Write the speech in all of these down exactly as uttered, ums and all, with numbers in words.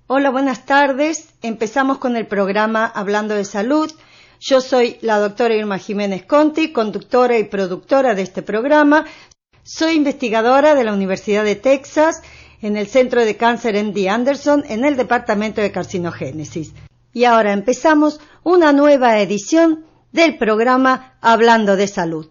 Hola, buenas tardes. Empezamos con el programa Hablando de Salud. Yo soy la doctora Irma Jiménez Conti, conductora y productora de este programa. Soy investigadora de la Universidad de Texas en el Centro de Cáncer M D Anderson en el Departamento de Carcinogénesis. Y ahora empezamos una nueva edición del programa Hablando de Salud.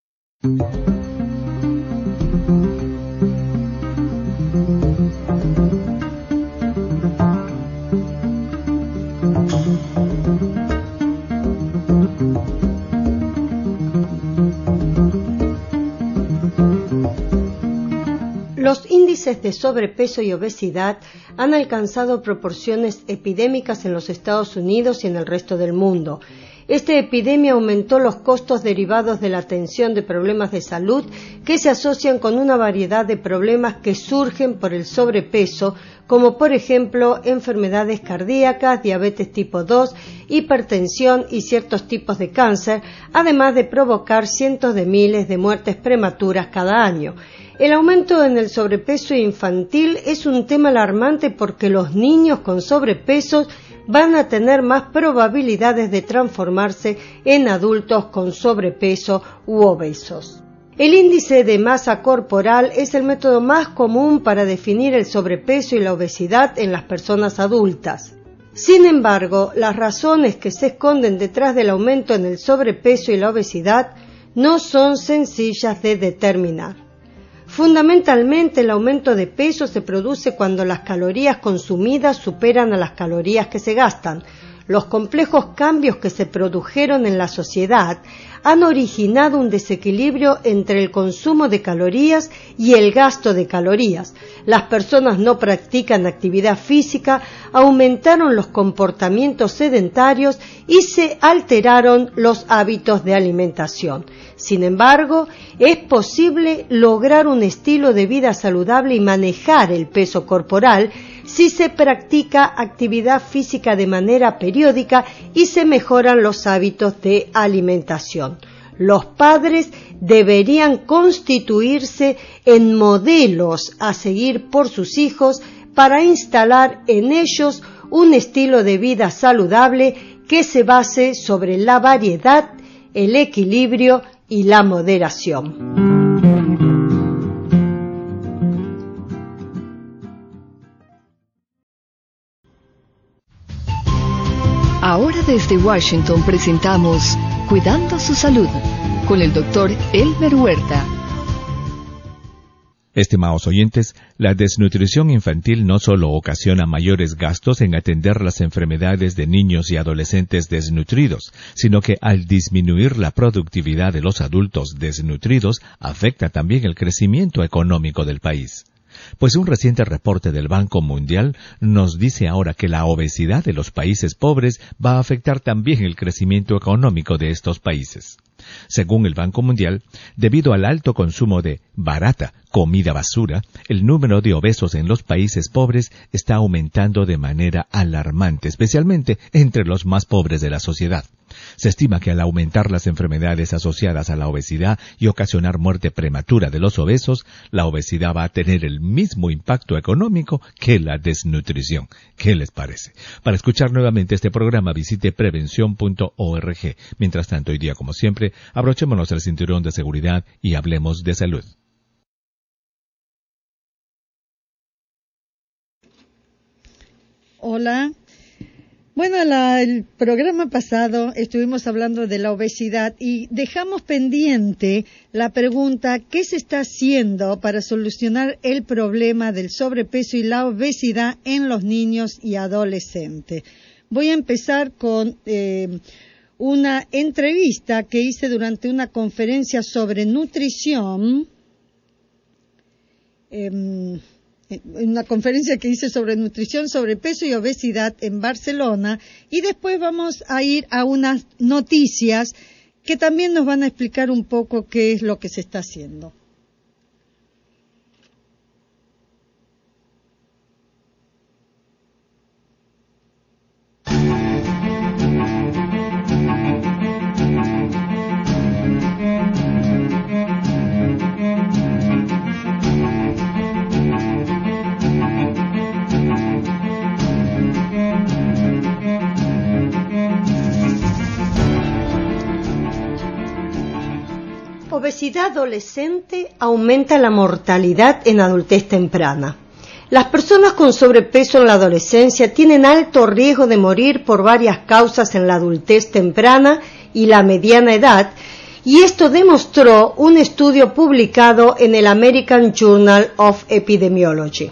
Los índices de sobrepeso y obesidad han alcanzado proporciones epidémicas en los Estados Unidos y en el resto del mundo. Esta epidemia aumentó los costos derivados de la atención de problemas de salud que se asocian con una variedad de problemas que surgen por el sobrepeso, como por ejemplo enfermedades cardíacas, diabetes tipo dos, hipertensión y ciertos tipos de cáncer, además de provocar cientos de miles de muertes prematuras cada año. El aumento en el sobrepeso infantil es un tema alarmante porque los niños con sobrepeso van a tener más probabilidades de transformarse en adultos con sobrepeso u obesos. El índice de masa corporal es el método más común para definir el sobrepeso y la obesidad en las personas adultas. Sin embargo, las razones que se esconden detrás del aumento en el sobrepeso y la obesidad no son sencillas de determinar. Fundamentalmente, el aumento de peso se produce cuando las calorías consumidas superan a las calorías que se gastan. Los complejos cambios que se produjeron en la sociedad han originado un desequilibrio entre el consumo de calorías y el gasto de calorías. Las personas no practican actividad física, aumentaron los comportamientos sedentarios y se alteraron los hábitos de alimentación. Sin embargo, es posible lograr un estilo de vida saludable y manejar el peso corporal si se practica actividad física de manera periódica y se mejoran los hábitos de alimentación. Los padres deberían constituirse en modelos a seguir por sus hijos para instalar en ellos un estilo de vida saludable que se base sobre la variedad, el equilibrio y la moderación. Ahora desde Washington presentamos Cuidando su Salud con el doctor Elmer Huerta. Estimados oyentes, la desnutrición infantil no solo ocasiona mayores gastos en atender las enfermedades de niños y adolescentes desnutridos, sino que al disminuir la productividad de los adultos desnutridos, afecta también el crecimiento económico del país. Pues un reciente reporte del Banco Mundial nos dice ahora que la obesidad de los países pobres va a afectar también el crecimiento económico de estos países. Según el Banco Mundial, debido al alto consumo de barata comida basura, el número de obesos en los países pobres está aumentando de manera alarmante, especialmente entre los más pobres de la sociedad. Se estima que al aumentar las enfermedades asociadas a la obesidad y ocasionar muerte prematura de los obesos, la obesidad va a tener el mismo impacto económico que la desnutrición. ¿Qué les parece? Para escuchar nuevamente este programa, visite prevención punto org. Mientras tanto, hoy día, como siempre, abrochémonos el cinturón de seguridad y hablemos de salud. Hola. Bueno, la, el programa pasado estuvimos hablando de la obesidad y dejamos pendiente la pregunta ¿qué se está haciendo para solucionar el problema del sobrepeso y la obesidad en los niños y adolescentes? Voy a empezar con eh, una entrevista que hice durante una conferencia sobre nutrición. Eh, una conferencia que hice sobre nutrición, sobrepeso y obesidad en Barcelona, y después vamos a ir a unas noticias que también nos van a explicar un poco qué es lo que se está haciendo. obesidad adolescente aumenta la mortalidad en adultez temprana. Las personas con sobrepeso en la adolescencia tienen alto riesgo de morir por varias causas en la adultez temprana y la mediana edad, y esto demostró un estudio publicado en el American Journal of Epidemiology.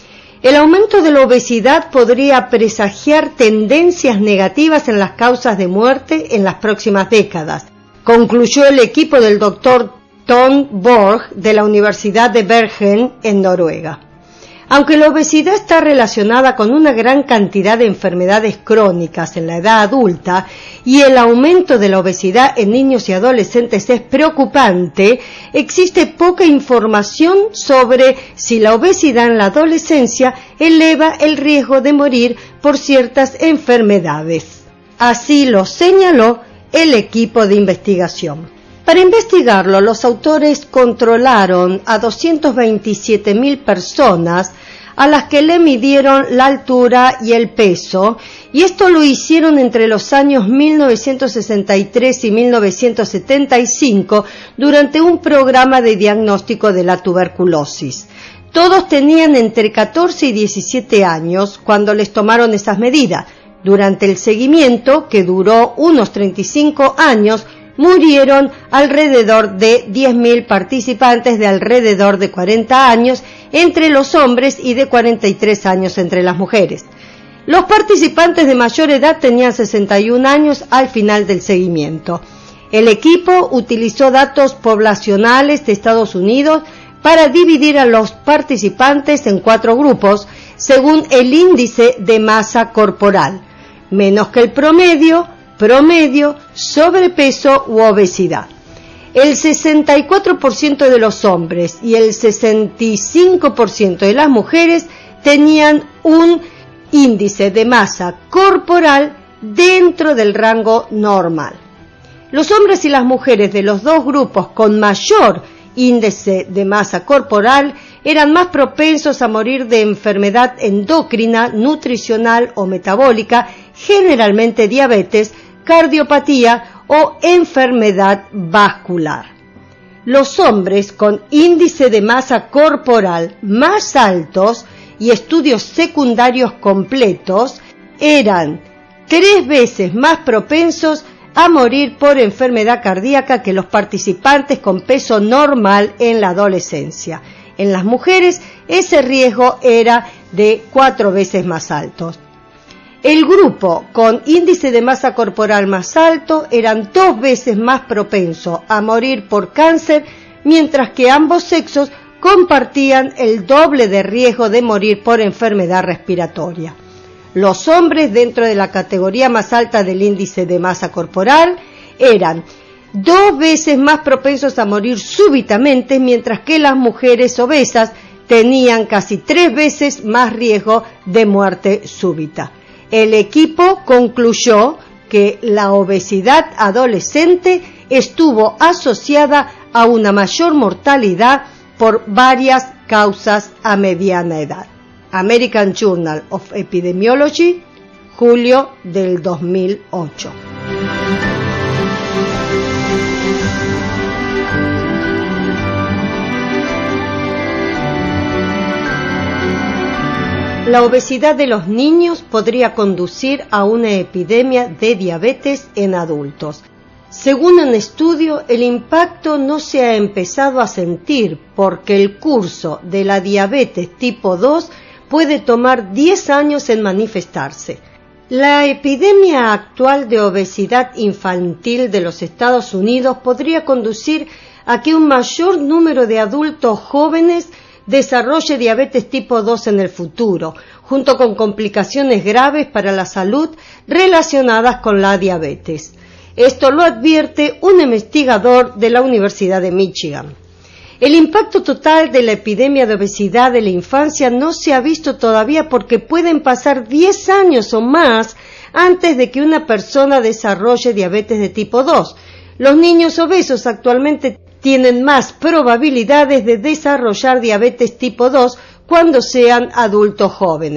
El aumento de la obesidad podría presagiar tendencias negativas en las causas de muerte en las próximas décadas, concluyó el equipo del doctor Tom Borg de la Universidad de Bergen en Noruega. Aunque la obesidad está relacionada con una gran cantidad de enfermedades crónicas en la edad adulta y el aumento de la obesidad en niños y adolescentes es preocupante, existe poca información sobre si la obesidad en la adolescencia eleva el riesgo de morir por ciertas enfermedades. Así lo señaló el equipo de investigación. Para investigarlo, los autores controlaron a doscientas veintisiete mil personas a las que le midieron la altura y el peso, y esto lo hicieron entre los años mil novecientos sesenta y tres y mil novecientos setenta y cinco durante un programa de diagnóstico de la tuberculosis. Todos tenían entre catorce y diecisiete años cuando les tomaron esas medidas. Durante el seguimiento, que duró unos treinta y cinco años, murieron alrededor de diez mil participantes de alrededor de cuarenta años entre los hombres y de cuarenta y tres años entre las mujeres. Los participantes de mayor edad tenían sesenta y un años al final del seguimiento. El equipo utilizó datos poblacionales de Estados Unidos para dividir a los participantes en cuatro grupos según el índice de masa corporal, menos que el promedio, promedio, sobrepeso u obesidad. El sesenta y cuatro por ciento de los hombres y el sesenta y cinco por ciento de las mujeres tenían un índice de masa corporal dentro del rango normal. Los hombres y las mujeres de los dos grupos con mayor índice de masa corporal eran más propensos a morir de enfermedad endocrina, nutricional o metabólica, generalmente diabetes, cardiopatía o enfermedad vascular. Los hombres con índice de masa corporal más altos y estudios secundarios completos eran tres veces más propensos a morir por enfermedad cardíaca que los participantes con peso normal en la adolescencia. En las mujeres ese riesgo era de cuatro veces más alto. El grupo con índice de masa corporal más alto eran dos veces más propenso a morir por cáncer, mientras que ambos sexos compartían el doble de riesgo de morir por enfermedad respiratoria. Los hombres dentro de la categoría más alta del índice de masa corporal eran dos veces más propensos a morir súbitamente, mientras que las mujeres obesas tenían casi tres veces más riesgo de muerte súbita. El equipo concluyó que la obesidad adolescente estuvo asociada a una mayor mortalidad por varias causas a mediana edad. American Journal of Epidemiology, julio del dos mil ocho. La obesidad de los niños podría conducir a una epidemia de diabetes en adultos. Según un estudio, el impacto no se ha empezado a sentir porque el curso de la diabetes tipo dos puede tomar diez años en manifestarse. La epidemia actual de obesidad infantil de los Estados Unidos podría conducir a que un mayor número de adultos jóvenes desarrolle diabetes tipo dos en el futuro, junto con complicaciones graves para la salud relacionadas con la diabetes. Esto lo advierte un investigador de la Universidad de Michigan. El impacto total de la epidemia de obesidad de la infancia no se ha visto todavía porque pueden pasar diez años o más antes de que una persona desarrolle diabetes de tipo dos. Los niños obesos actualmente tienen más probabilidades de desarrollar diabetes tipo dos cuando sean adultos jóvenes.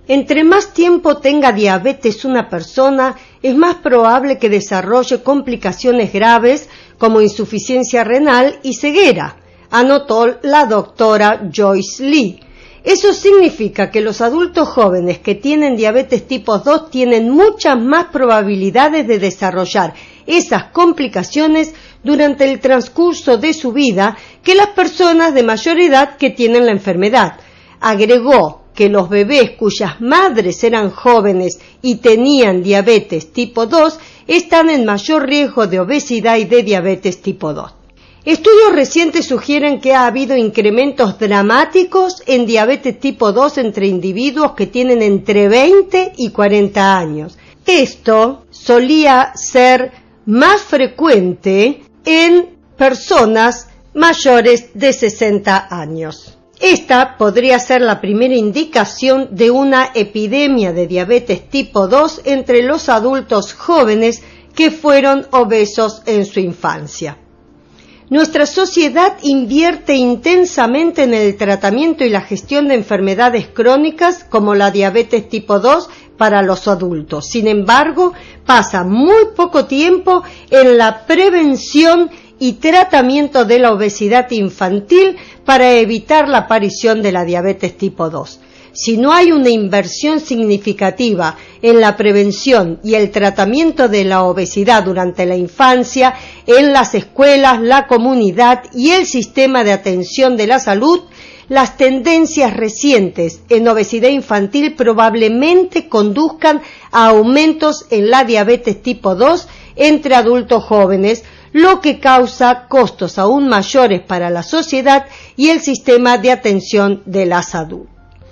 Entre más tiempo tenga diabetes una persona, es más probable que desarrolle complicaciones graves como insuficiencia renal y ceguera, anotó la doctora Joyce Lee. Eso significa que los adultos jóvenes que tienen diabetes tipo dos tienen muchas más probabilidades de desarrollar esas complicaciones durante el transcurso de su vida que las personas de mayor edad que tienen la enfermedad. Agregó que los bebés cuyas madres eran jóvenes y tenían diabetes tipo dos están en mayor riesgo de obesidad y de diabetes tipo dos. Estudios recientes sugieren que ha habido incrementos dramáticos en diabetes tipo dos entre individuos que tienen entre veinte y cuarenta años. Esto solía ser más frecuente en personas mayores de sesenta años. Esta podría ser la primera indicación de una epidemia de diabetes tipo dos entre los adultos jóvenes que fueron obesos en su infancia. Nuestra sociedad invierte intensamente en el tratamiento y la gestión de enfermedades crónicas como la diabetes tipo dos para los adultos. Sin embargo, pasa muy poco tiempo en la prevención y tratamiento de la obesidad infantil para evitar la aparición de la diabetes tipo dos. Si no hay una inversión significativa en la prevención y el tratamiento de la obesidad durante la infancia, en las escuelas, la comunidad y el sistema de atención de la salud, las tendencias recientes en obesidad infantil probablemente conduzcan a aumentos en la diabetes tipo dos entre adultos jóvenes, lo que causa costos aún mayores para la sociedad y el sistema de atención de la salud.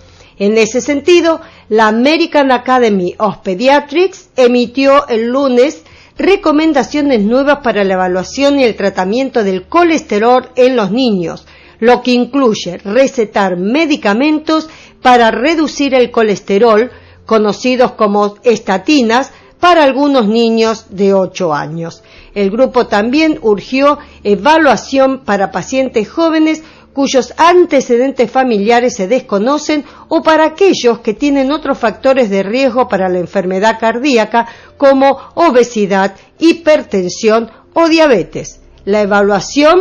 En ese sentido, la American Academy of Pediatrics emitió el lunes recomendaciones nuevas para la evaluación y el tratamiento del colesterol en los niños, lo que incluye recetar medicamentos para reducir el colesterol, conocidos como estatinas, para algunos niños de ocho años. El grupo también urgió evaluación para pacientes jóvenes cuyos antecedentes familiares se desconocen o para aquellos que tienen otros factores de riesgo para la enfermedad cardíaca como obesidad, hipertensión o diabetes. La evaluación,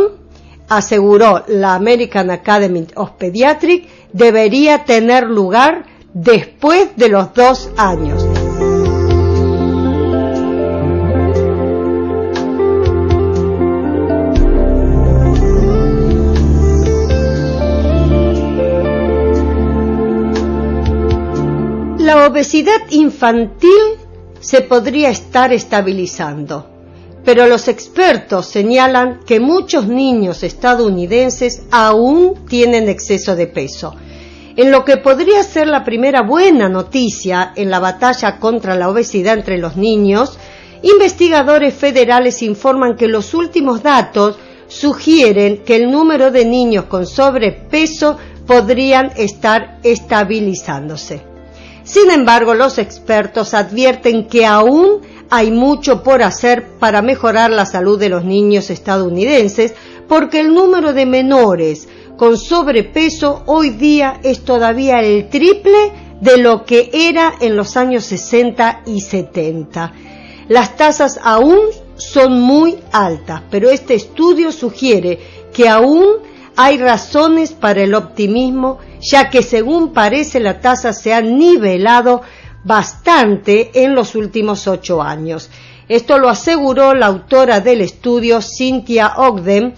aseguró la American Academy of Pediatrics, debería tener lugar después de los dos años. La obesidad infantil se podría estar estabilizando, pero los expertos señalan que muchos niños estadounidenses aún tienen exceso de peso. En lo que podría ser la primera buena noticia en la batalla contra la obesidad entre los niños, investigadores federales informan que los últimos datos sugieren que el número de niños con sobrepeso podrían estar estabilizándose. Sin embargo, los expertos advierten que aún hay mucho por hacer para mejorar la salud de los niños estadounidenses, porque el número de menores con sobrepeso hoy día es todavía el triple de lo que era en los años sesenta y setenta. Las tasas aún son muy altas, pero este estudio sugiere que aún hay razones para el optimismo, ya que según parece la tasa se ha nivelado bastante en los últimos ocho años. Esto lo aseguró la autora del estudio, Cynthia Ogden,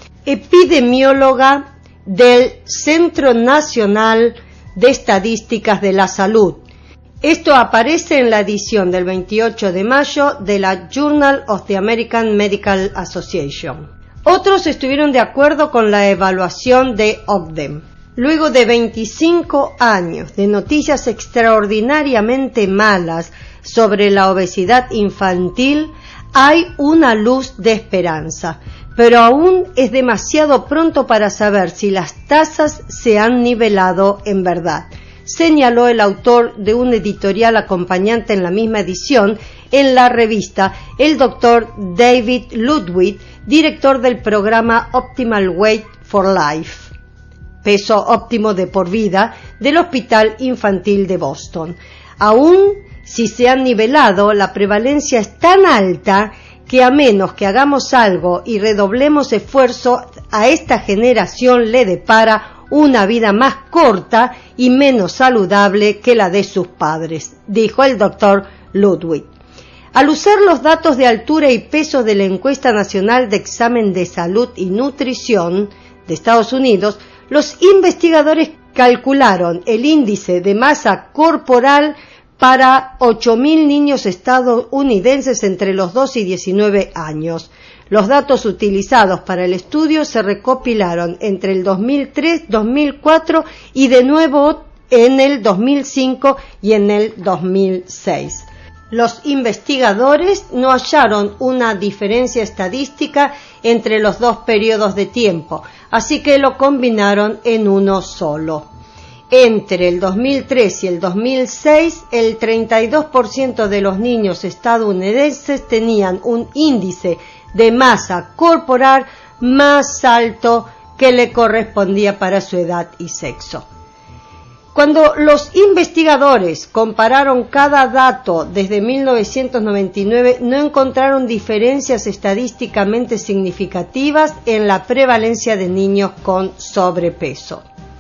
epidemióloga del Centro Nacional de Estadísticas de la Salud. Esto aparece en la edición del veintiocho de mayo de la Journal of the American Medical Association. Otros estuvieron de acuerdo con la evaluación de Ogden. Luego de veinticinco años de noticias extraordinariamente malas sobre la obesidad infantil, hay una luz de esperanza, pero aún es demasiado pronto para saber si las tasas se han nivelado en verdad, señaló el autor de un editorial acompañante en la misma edición en la revista, el doctor David Ludwig, director del programa Optimal Weight for Life, peso óptimo de por vida, del Hospital Infantil de Boston. Aún si se han nivelado, la prevalencia es tan alta que a menos que hagamos algo y redoblemos esfuerzo, a esta generación le depara una vida más corta y menos saludable que la de sus padres, dijo el doctor Ludwig. Al usar los datos de altura y peso de la Encuesta Nacional de Examen de Salud y Nutrición de Estados Unidos, los investigadores calcularon el índice de masa corporal para ocho mil niños estadounidenses entre los dos y diecinueve años. Los datos utilizados para el estudio se recopilaron entre el dos mil tres, dos mil cuatro y de nuevo en el dos mil cinco y en el dos mil seis. Los investigadores no hallaron una diferencia estadística entre los dos periodos de tiempo, así que lo combinaron en uno solo. Entre el dos mil tres y el dos mil seis, el treinta y dos por ciento de los niños estadounidenses tenían un índice de masa corporal más alto que le correspondía para su edad y sexo. Cuando los investigadores compararon cada dato desde mil novecientos noventa y nueve, no encontraron diferencias estadísticamente significativas en la prevalencia de niños con sobrepeso.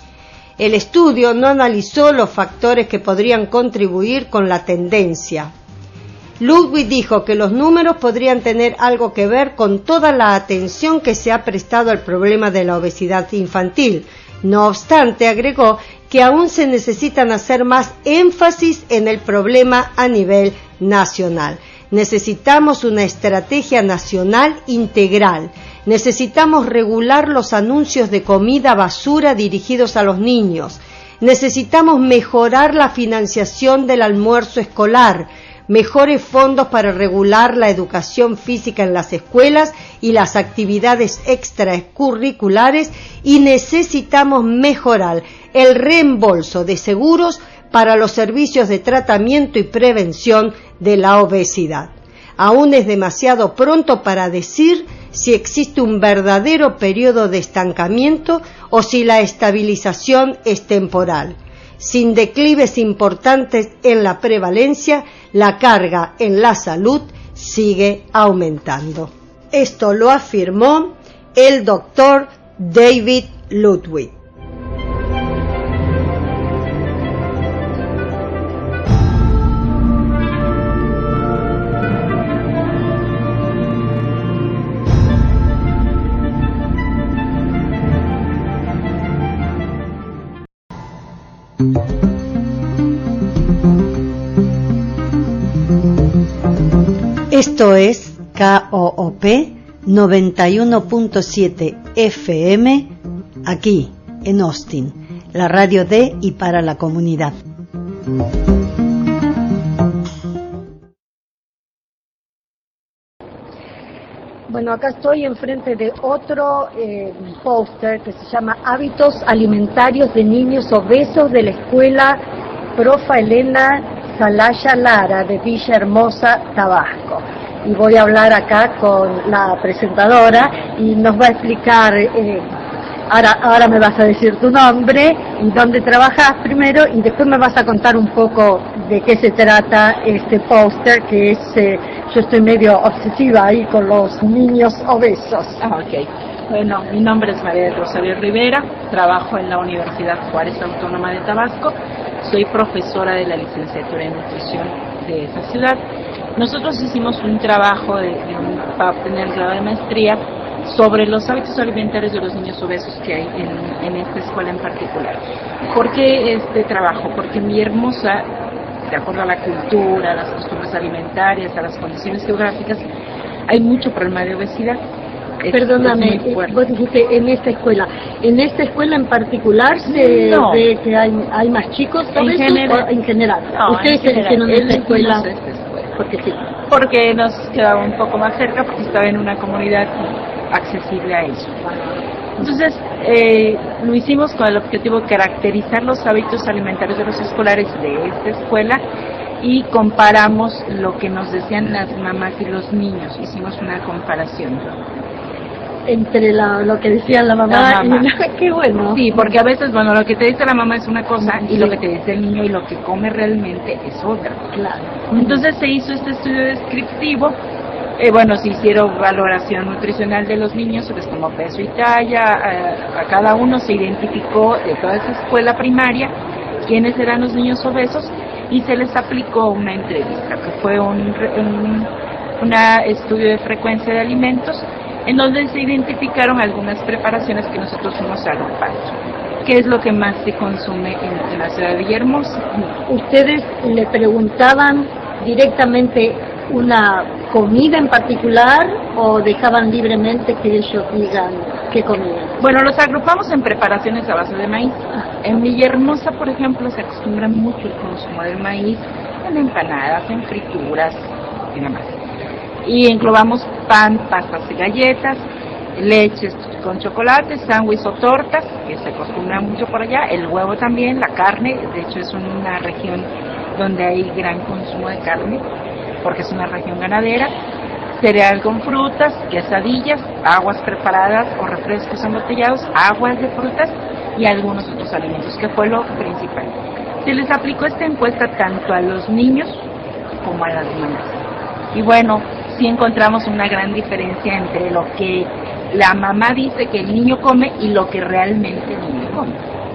El estudio no analizó los factores que podrían contribuir con la tendencia. Ludwig dijo que los números podrían tener algo que ver con toda la atención que se ha prestado al problema de la obesidad infantil. No obstante, agregó que aún se necesitan hacer más énfasis en el problema a nivel nacional. Necesitamos una estrategia nacional integral. Necesitamos regular los anuncios de comida basura dirigidos a los niños. Necesitamos mejorar la financiación del almuerzo escolar, mejores fondos para regular la educación física en las escuelas y las actividades extracurriculares, y necesitamos mejorar el reembolso de seguros para los servicios de tratamiento y prevención de la obesidad. Aún es demasiado pronto para decir si existe un verdadero periodo de estancamiento o si la estabilización es temporal. Sin declives importantes en la prevalencia, la carga en la salud sigue aumentando. Esto lo afirmó el doctor David Ludwig. Esto es K O O P noventa y uno punto siete F M, aquí en Austin, la radio de y para la comunidad. Bueno, acá estoy enfrente de otro eh, póster que se llama Hábitos Alimentarios de Niños Obesos, de la Escuela Profa Elena Salaya Lara de Villa Hermosa, Tabasco. Y voy a hablar acá con la presentadora y nos va a explicar, eh, ahora, ahora me vas a decir tu nombre y dónde trabajas primero, y después me vas a contar un poco de qué se trata este póster, que es, eh, yo estoy medio obsesiva ahí con los niños obesos. Ah, ok. Bueno, mi nombre es María del Rosario Rivera, trabajo en la Universidad Juárez Autónoma de Tabasco, soy profesora de la licenciatura en nutrición de esa ciudad. Nosotros hicimos un trabajo de, de un, para obtener el grado de maestría sobre los hábitos alimentarios de los niños obesos que hay en, en esta escuela en particular. ¿Por qué este trabajo? Porque en Villahermosa, de acuerdo a la cultura, a las costumbres alimentarias, a las condiciones geográficas, hay mucho problema de obesidad. Es, Perdóname, es vos dijiste en esta escuela. ¿En esta escuela en particular se no. ve que hay, hay más chicos obesos? En general. O en general. No, ¿Ustedes en general. eligieron esta escuela? Esta escuela. Porque sí. Porque nos quedaba un poco más cerca, porque estaba en una comunidad accesible a ello. Entonces, eh, lo hicimos con el objetivo de caracterizar los hábitos alimentarios de los escolares de esta escuela y comparamos lo que nos decían las mamás y los niños. Hicimos una comparación. entre la, lo que decía la mamá, la mamá. y la, qué bueno. Sí, porque a veces, bueno, lo que te dice la mamá es una cosa y lo que te dice el niño y lo que come realmente es otra. Claro. Entonces se hizo este estudio descriptivo. Eh, bueno, se hicieron valoración nutricional de los niños, se les tomó peso y talla, a, a cada uno se identificó de toda esa escuela primaria quiénes eran los niños obesos y se les aplicó una entrevista, que fue un, un una estudio de frecuencia de alimentos, en donde se identificaron algunas preparaciones que nosotros fuimos agrupando. ¿Qué es lo que más se consume en, en la ciudad de Villahermosa? ¿Ustedes le preguntaban directamente una comida en particular o dejaban libremente que ellos digan qué comían? Bueno, los agrupamos en preparaciones a base de maíz. En Villahermosa, por ejemplo, se acostumbra mucho el consumo del maíz en empanadas, en frituras y demás. Y englobamos pan, pastas y galletas, leches con chocolate, sándwiches o tortas, que se acostumbra mucho por allá, el huevo también, la carne, de hecho es una región donde hay gran consumo de carne, porque es una región ganadera, cereal con frutas, quesadillas, aguas preparadas o refrescos embotellados, aguas de frutas y algunos otros alimentos, que fue lo principal. Se les aplicó esta encuesta tanto a los niños como a las mamás. Y bueno, sí encontramos una gran diferencia entre lo que la mamá dice que el niño come y lo que realmente el niño come.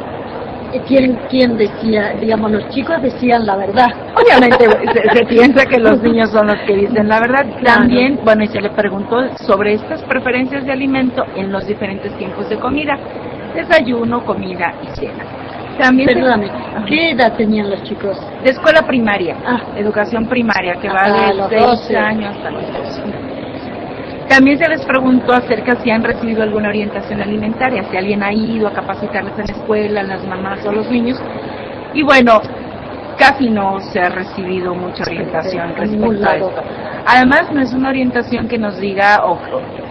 ¿Quién, quién decía, digamos, los chicos decían la verdad? Obviamente se, se piensa que los niños son los que dicen la verdad. También, bueno, y se le preguntó sobre estas preferencias de alimento en los diferentes tiempos de comida, desayuno, comida y cena. También Perdóname, se... ¿qué edad tenían los chicos? De escuela primaria, ah. educación primaria, que va ah, de seis años hasta los doce. También se les preguntó acerca si han recibido alguna orientación alimentaria, si alguien ha ido a capacitarles en la escuela, las mamás o los niños. Y bueno, casi no se ha recibido mucha orientación respecto a esto. Además, no es una orientación que nos diga, o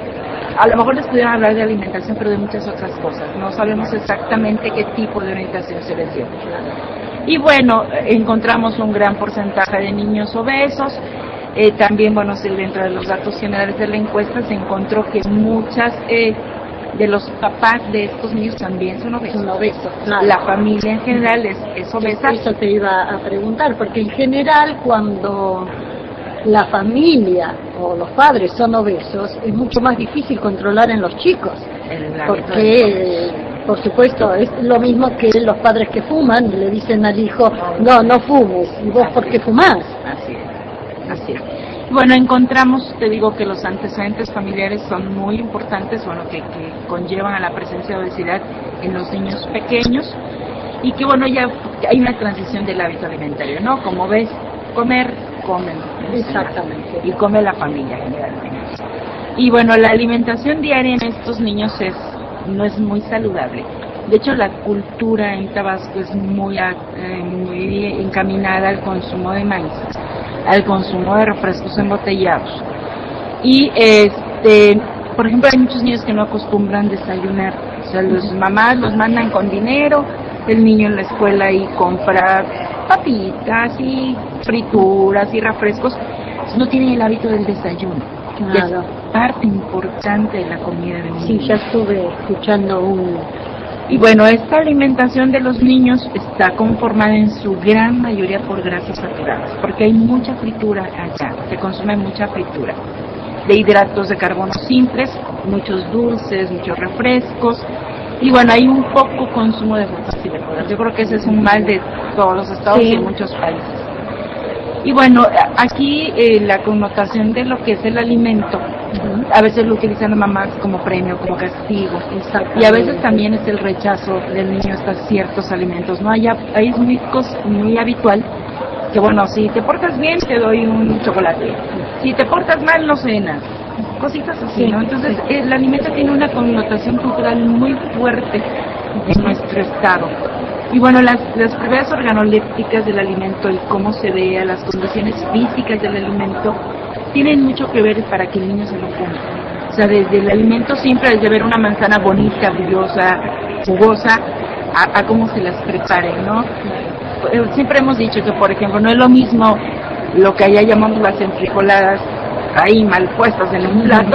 a lo mejor les pudieran hablar de alimentación, pero de muchas otras cosas. No sabemos exactamente qué tipo de orientación se les dio. Y bueno, encontramos un gran porcentaje de niños obesos. Eh, también, bueno, dentro de los datos generales de la encuesta se encontró que muchas eh, de los papás de estos niños también son obesos. Son obesos, claro. La familia en general es, es obesa. Eso te iba a preguntar, porque en general cuando la familia o los padres son obesos es mucho más difícil controlar en los chicos, porque por supuesto es lo mismo que los padres que fuman y le dicen al hijo no, no fumes, y vos ¿por qué fumás? Así es, así es. Bueno, encontramos, te digo, que los antecedentes familiares son muy importantes, bueno, que, que conllevan a la presencia de obesidad en los niños pequeños, y que bueno, ya hay una transición del hábito alimentario, ¿no? Como ves, comer, comen. Exactamente. Y come la familia generalmente. Y bueno, la alimentación diaria en estos niños es no es muy saludable. De hecho, la cultura en Tabasco es muy, eh, muy encaminada al consumo de maíz, al consumo de refrescos embotellados. Y, este, por ejemplo, hay muchos niños que no acostumbran desayunar. O sea, los mamás los mandan con dinero, el niño en la escuela y compra papitas y frituras y refrescos. Entonces, no tienen el hábito del desayuno. Claro. Es parte importante de la comida de un Sí, niño. ya estuve escuchando un... Y bueno, esta alimentación de los niños está conformada en su gran mayoría por grasas saturadas, porque hay mucha fritura allá, se consume mucha fritura, de hidratos de carbono simples, muchos dulces, muchos refrescos, y bueno, hay un poco consumo de frutas y verduras. Yo creo que ese es un mal de todos los estados sí. y muchos países. Y bueno, aquí eh, la connotación de lo que es el alimento, uh-huh. a veces lo utilizan las mamás como premio, como castigo, y a veces también es el rechazo del niño hasta ciertos alimentos, ¿no? Hay, hay es muy, muy habitual que, bueno, si te portas bien te doy un chocolate, si te portas mal no cenas, cositas así, ¿no? Entonces el alimento tiene una connotación cultural muy fuerte en nuestro estado. Y bueno, las, las propiedades organolépticas del alimento y cómo se vea, las condiciones físicas del alimento, tienen mucho que ver para que el niño se lo coma. O sea, desde el alimento simple, desde ver una manzana bonita, brillosa, jugosa, a, a cómo se las preparen, ¿no? Siempre hemos dicho que, por ejemplo, no es lo mismo lo que allá llamamos las enfrijoladas, ahí mal puestas en un plato,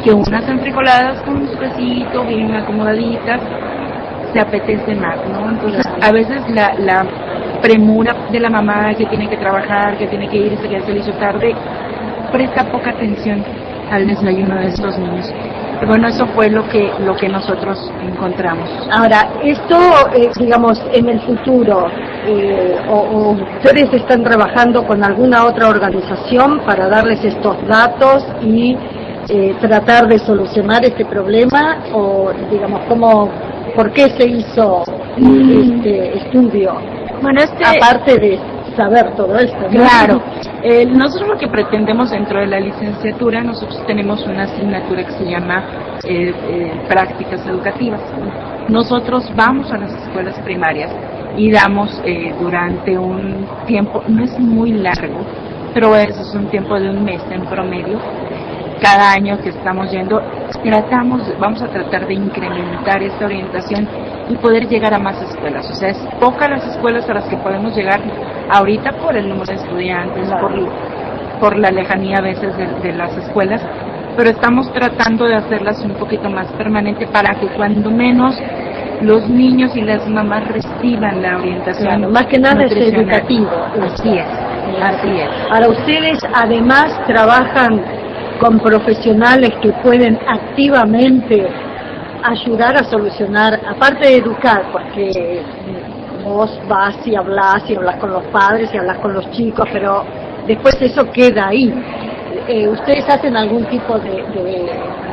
que unas enfrijoladas con su quesito, bien acomodaditas, se apetece más, ¿no? Entonces, a veces la, la premura de la mamá que tiene que trabajar, que tiene que irse, que ya se le hizo tarde, presta poca atención al desayuno de estos niños. Pero bueno, eso fue lo que lo que nosotros encontramos. Ahora, esto, eh, digamos, en el futuro, eh, o, o ustedes están trabajando con alguna otra organización para darles estos datos y eh, tratar de solucionar este problema, o digamos, cómo, ¿por qué se hizo este estudio? Bueno, este... aparte de saber todo esto, ¿no? Claro. Eh, nosotros lo que pretendemos dentro de la licenciatura, nosotros tenemos una asignatura que se llama eh, eh, prácticas educativas. Nosotros vamos a las escuelas primarias y damos eh, durante un tiempo, no es muy largo, pero es, es un tiempo de un mes en promedio. Cada año que estamos yendo, tratamos, vamos a tratar de incrementar esta orientación y poder llegar a más escuelas. O sea, es pocas las escuelas a las que podemos llegar ahorita por el número de estudiantes, por, por la lejanía a veces de, de las escuelas, pero estamos tratando de hacerlas un poquito más permanente para que cuando menos los niños y las mamás reciban la orientación. Claro, más que nada es educativo. Así es, así es. Ahora, ustedes además trabajan con profesionales que pueden activamente ayudar a solucionar, aparte de educar, porque vos vas y hablas y hablas con los padres y hablas con los chicos, pero después eso queda ahí. Eh, ¿Ustedes hacen algún tipo de, de,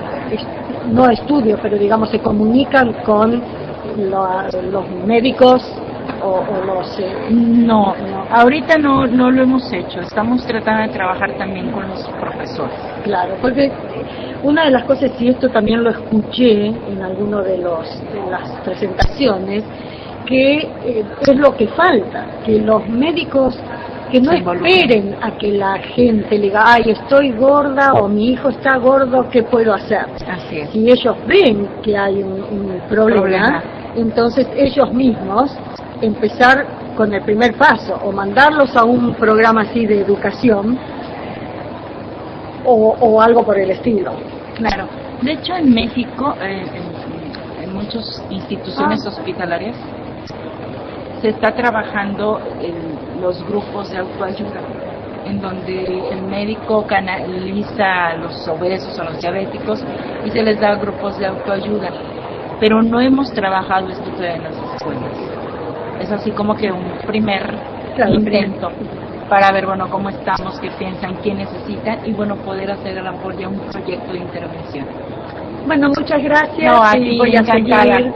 no estudio, pero digamos se comunican con lo, los médicos o, o los... Eh, no, no, ahorita no, no lo hemos hecho, estamos tratando de trabajar también con los profesores. Claro, porque una de las cosas, y esto también lo escuché en alguno de, los, de las presentaciones, que eh, es lo que falta, que los médicos que no esperen a que la gente le diga, ay, estoy gorda o mi hijo está gordo, ¿qué puedo hacer? Así es. Si ellos ven que hay un, un problema, problema, entonces ellos mismos empezar con el primer paso, o mandarlos a un programa así de educación, o, o algo por el estilo. Claro. De hecho, en México, eh, en, en muchas instituciones ah. hospitalarias, se está trabajando en los grupos de autoayuda, en donde el médico canaliza a los obesos o a los diabéticos y se les da grupos de autoayuda. Pero no hemos trabajado esto todavía en las escuelas. Es así como que un primer claro, intento para ver, bueno, cómo estamos, qué piensan, qué necesitan y, bueno, poder hacer el apoyo a un proyecto de intervención. Bueno, muchas gracias. No, a ti, voy a seguir.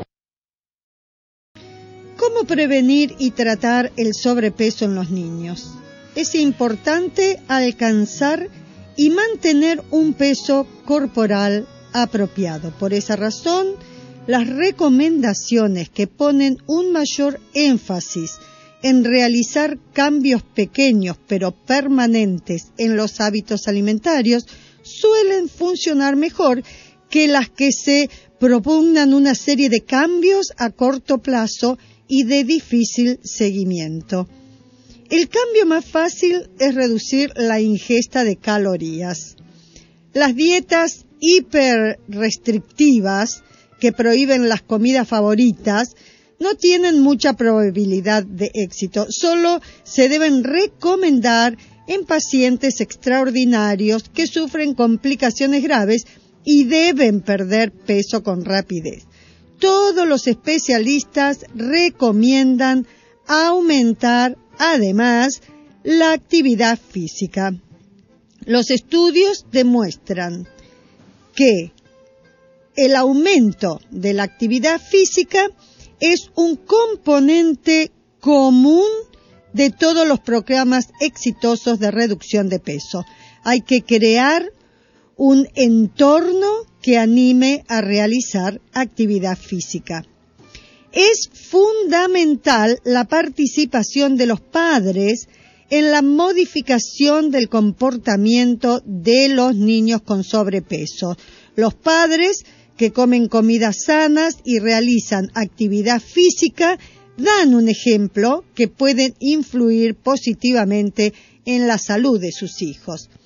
¿Cómo prevenir y tratar el sobrepeso en los niños? Es importante alcanzar y mantener un peso corporal apropiado. Por esa razón, las recomendaciones que ponen un mayor énfasis en realizar cambios pequeños pero permanentes en los hábitos alimentarios suelen funcionar mejor que las que se propugnan una serie de cambios a corto plazo y de difícil seguimiento. El cambio más fácil es reducir la ingesta de calorías. Las dietas hiperrestrictivas que prohíben las comidas favoritas no tienen mucha probabilidad de éxito. Solo se deben recomendar en pacientes extraordinarios que sufren complicaciones graves y deben perder peso con rapidez. Todos los especialistas recomiendan aumentar, además, la actividad física. Los estudios demuestran que el aumento de la actividad física es un componente común de todos los programas exitosos de reducción de peso. Hay que crear un entorno que anime a realizar actividad física. Es fundamental la participación de los padres en la modificación del comportamiento de los niños con sobrepeso. Los padres que comen comidas sanas y realizan actividad física dan un ejemplo que puede influir positivamente en la salud de sus hijos.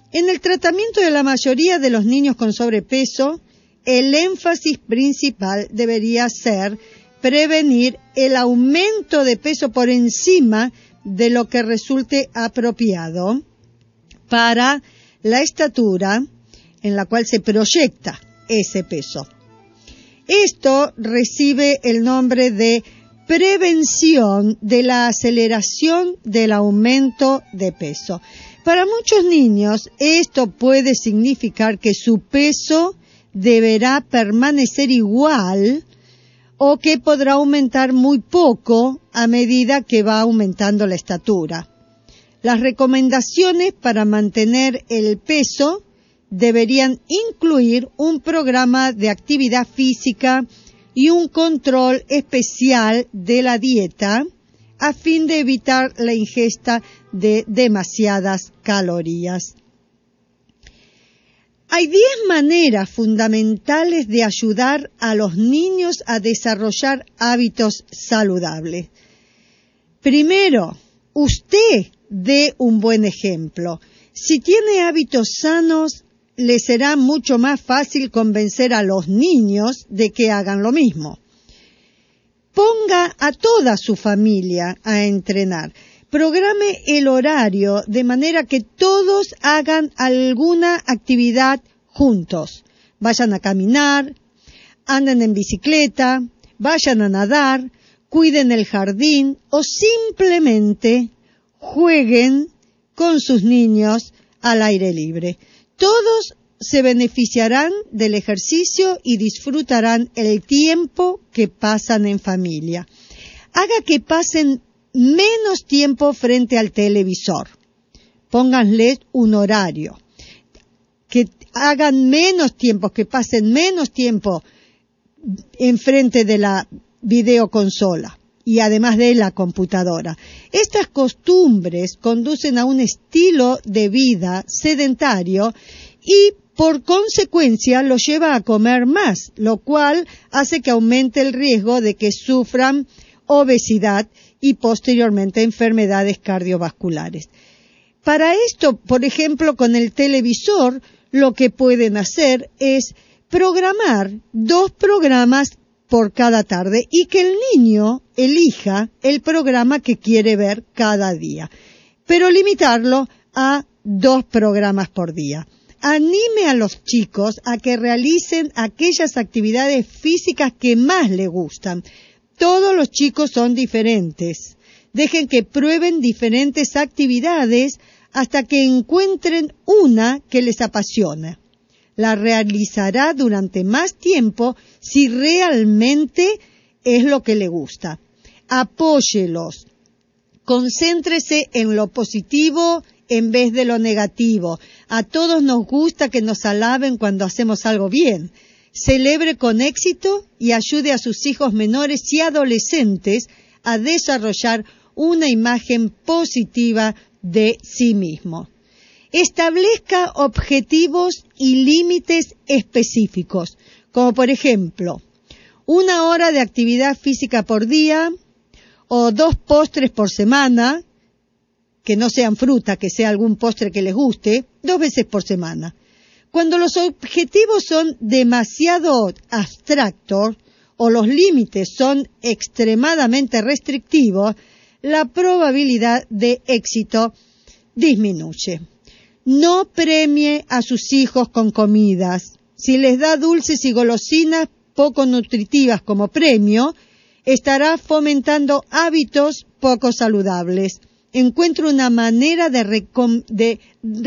En el tratamiento de la mayoría de los niños con sobrepeso, el énfasis principal debería ser prevenir el aumento de peso por encima de lo que resulte apropiado para la estatura en la cual se proyecta ese peso. Esto recibe el nombre de prevención de la aceleración del aumento de peso. Para muchos niños, esto puede significar que su peso deberá permanecer igual o que podrá aumentar muy poco a medida que va aumentando la estatura. Las recomendaciones para mantener el peso deberían incluir un programa de actividad física y un control especial de la dieta a fin de evitar la ingesta de demasiadas calorías. Hay diez maneras fundamentales de ayudar a los niños a desarrollar hábitos saludables. Primero, usted dé un buen ejemplo. Si tiene hábitos sanos, le será mucho más fácil convencer a los niños de que hagan lo mismo. Ponga a toda su familia a entrenar. Programe el horario de manera que todos hagan alguna actividad juntos. Vayan a caminar, anden en bicicleta, vayan a nadar, cuiden el jardín o simplemente jueguen con sus niños al aire libre. Todos se beneficiarán del ejercicio y disfrutarán el tiempo que pasan en familia. Haga que pasen menos tiempo frente al televisor. Pónganles un horario. Que hagan menos tiempo, que pasen menos tiempo enfrente de la videoconsola y además de la computadora. Estas costumbres conducen a un estilo de vida sedentario y por consecuencia los lleva a comer más, lo cual hace que aumente el riesgo de que sufran obesidad y posteriormente enfermedades cardiovasculares. Para esto, por ejemplo, con el televisor, lo que pueden hacer es programar dos programas por cada tarde y que el niño elija el programa que quiere ver cada día, pero limitarlo a dos programas por día. Anime a los chicos a que realicen aquellas actividades físicas que más les gustan. Todos los chicos son diferentes. Dejen que prueben diferentes actividades hasta que encuentren una que les apasiona. La realizará durante más tiempo si realmente es lo que le gusta. Apóyelos. Concéntrese en lo positivo en vez de lo negativo. A todos nos gusta que nos alaben cuando hacemos algo bien. Celebre con éxito y ayude a sus hijos menores y adolescentes a desarrollar una imagen positiva de sí mismo. Establezca objetivos y límites específicos, como por ejemplo, una hora de actividad física por día o dos postres por semana, que no sean fruta, que sea algún postre que les guste, dos veces por semana. Cuando los objetivos son demasiado abstractos o los límites son extremadamente restrictivos, la probabilidad de éxito disminuye. No premie a sus hijos con comidas. Si les da dulces y golosinas poco nutritivas como premio, estará fomentando hábitos poco saludables. Encuentre una manera de, recom- de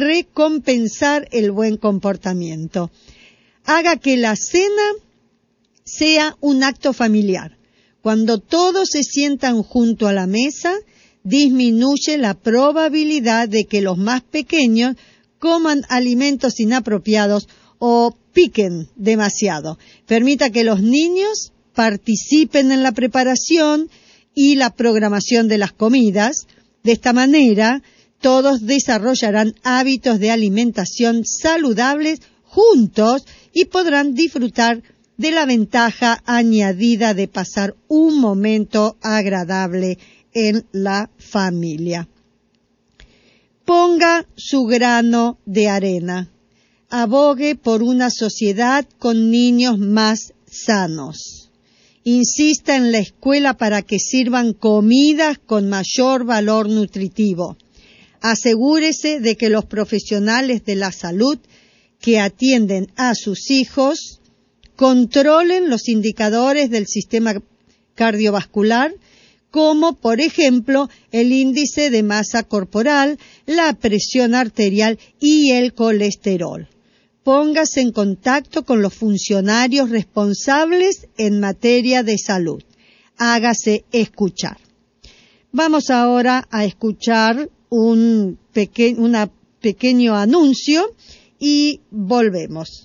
recompensar el buen comportamiento. Haga que la cena sea un acto familiar. Cuando todos se sientan junto a la mesa, disminuye la probabilidad de que los más pequeños coman alimentos inapropiados o piquen demasiado. Permita que los niños participen en la preparación y la programación de las comidas. De esta manera, todos desarrollarán hábitos de alimentación saludables juntos y podrán disfrutar de la ventaja añadida de pasar un momento agradable en la familia. ponga su grano de arena. Abogue por una sociedad con niños más sanos. Insista en la escuela para que sirvan comidas con mayor valor nutritivo. Asegúrese de que los profesionales de la salud que atienden a sus hijos controlen los indicadores del sistema cardiovascular, como por ejemplo el índice de masa corporal, la presión arterial y el colesterol. Póngase en contacto con los funcionarios responsables en materia de salud. Hágase escuchar. Vamos ahora a escuchar un peque- una pequeño anuncio y volvemos.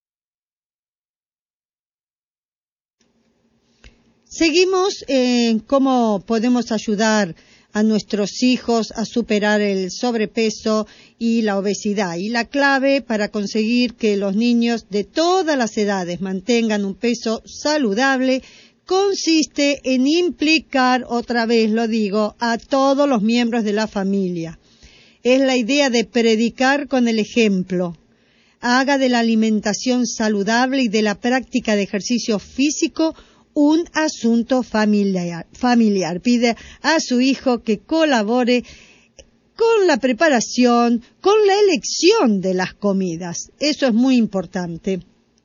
Seguimos en cómo podemos ayudar a nuestros hijos a superar el sobrepeso y la obesidad. Y la clave para conseguir que los niños de todas las edades mantengan un peso saludable consiste en implicar, otra vez lo digo, a todos los miembros de la familia. Es la idea de predicar con el ejemplo. Haga de la alimentación saludable y de la práctica de ejercicio físico un asunto familiar, familiar. Pide a su hijo que colabore con la preparación, con la elección de las comidas. Eso es muy importante.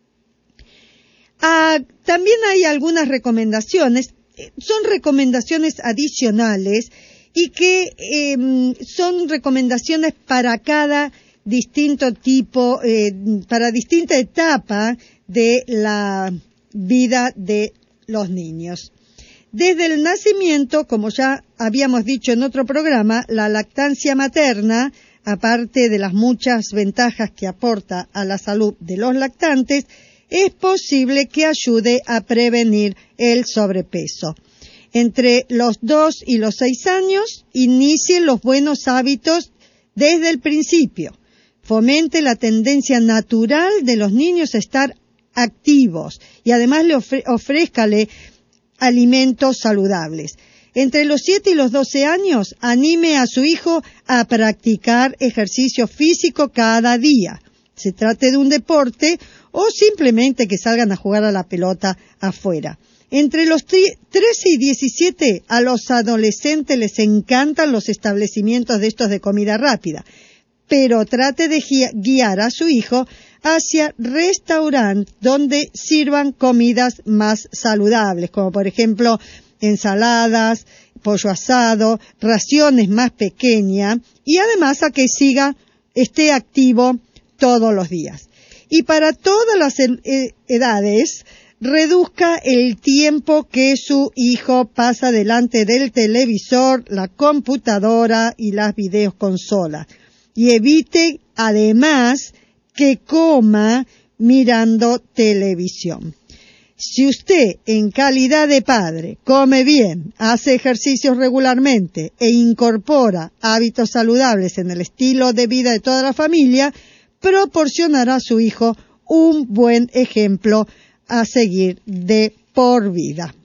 Ah, también hay algunas recomendaciones, son recomendaciones adicionales y que eh, son recomendaciones para cada distinto tipo, eh, para distinta etapa de la vida de los niños. Desde el nacimiento, como ya habíamos dicho en otro programa, la lactancia materna, aparte de las muchas ventajas que aporta a la salud de los lactantes, es posible que ayude a prevenir el sobrepeso. Entre los dos y los seis años, inicie los buenos hábitos desde el principio. Fomente la tendencia natural de los niños a estar activos y además le ofre- ofrézcale alimentos saludables. Entre los siete y los doce años, anime a su hijo a practicar ejercicio físico cada día. Se trate de un deporte o simplemente que salgan a jugar a la pelota afuera. Entre los trece y diecisiete, a los adolescentes les encantan los establecimientos de estos de comida rápida, pero trate de guiar a su hijo hacia restaurantes donde sirvan comidas más saludables, como por ejemplo ensaladas, pollo asado, raciones más pequeñas, y además a que siga, esté activo todos los días. Y para todas las edades, reduzca el tiempo que su hijo pasa delante del televisor, la computadora y las videoconsolas. Y evite, además, que coma mirando televisión. Si usted, en calidad de padre, come bien, hace ejercicios regularmente e incorpora hábitos saludables en el estilo de vida de toda la familia, proporcionará a su hijo un buen ejemplo a seguir de por vida.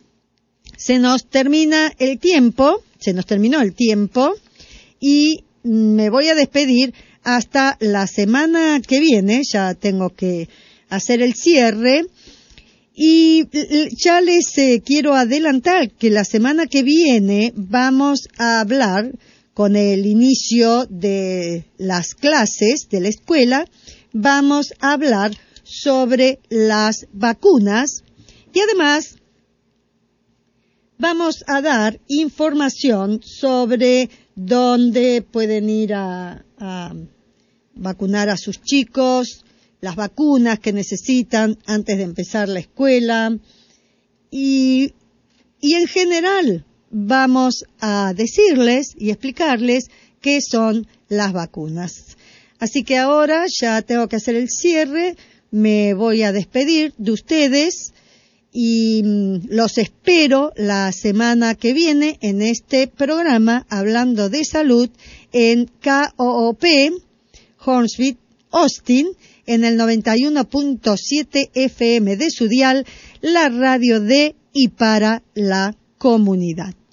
Se nos termina el tiempo, se nos terminó el tiempo y me voy a despedir hasta la semana que viene. Ya tengo que hacer el cierre y ya les eh, quiero adelantar que la semana que viene vamos a hablar, con el inicio de las clases de la escuela, vamos a hablar sobre las vacunas y además vamos a dar información sobre dónde pueden ir a, a vacunar a sus chicos, las vacunas que necesitan antes de empezar la escuela y, y en general vamos a decirles y explicarles qué son las vacunas. Así que ahora ya tengo que hacer el cierre, me voy a despedir de ustedes y los espero la semana que viene en este programa hablando de salud en K O O P, Hornsby, Austin, en el noventa y uno punto siete F M de su dial, la radio de y para la comunidad.